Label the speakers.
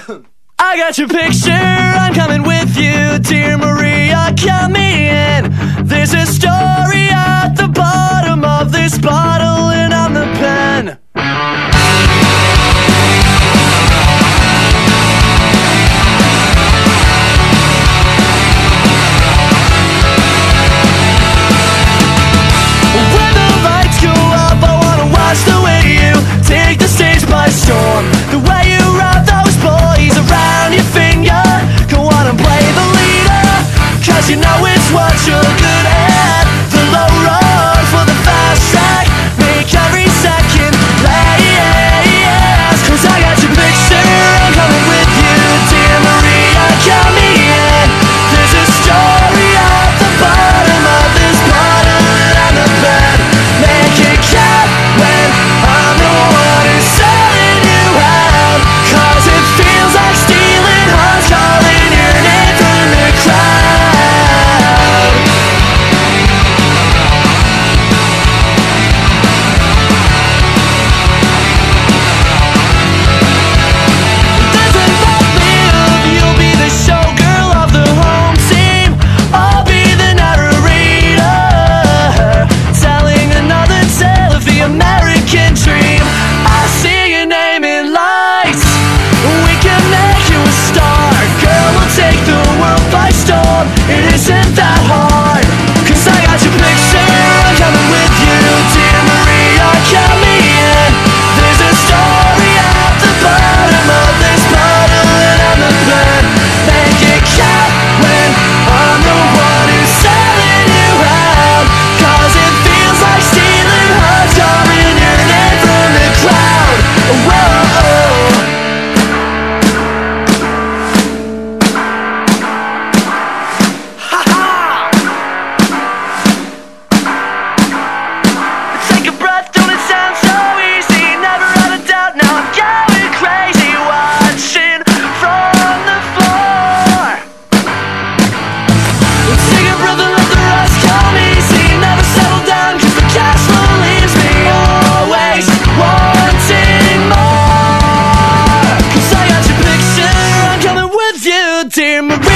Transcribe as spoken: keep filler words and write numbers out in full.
Speaker 1: I got your picture, I'm coming with you, dear Maria, count me in. There's a story at the bottom of this bottle, and I'm the pen. When the lights go up, I wanna watch the way you take the stage by storm. The way you wrap those boys around your finger. Go on and play the leader, cause you know it's what you're good at. The low road for the fast track, make every second last. Cause I got your picture, I'm coming with you, dear Maria, count me in. There's a story at the bottom of this bottle, and I'm the pen. Make it count when I'm the one who's selling you out. Cause it feels like stealing hearts, calling your name from the crowd. Doesn't that live? You'll be the showgirl of the home team. I'll be the narrator, telling another tale of the American dream. I see your name in lights, we can make you a star. Girl, we'll take the world by storm, it isn't that hard. Cause I got your picture, I'm coming with you, dear Maria, count me in. There's a story at the bottom of this bottle, and I'm the pen. Make it count when I'm the one who's selling you out. Cause it feels like stealing hearts, calling your name from the crowd. Whoa. Take a breath, don't it sound so easy? Never had a doubt, now I'm going crazy, watching from the floor. Take a breath and let the rest come easy. Never settle down, cause the cash flow leaves me always wanting more. Cause I got your picture, I'm coming with you, dear Maria.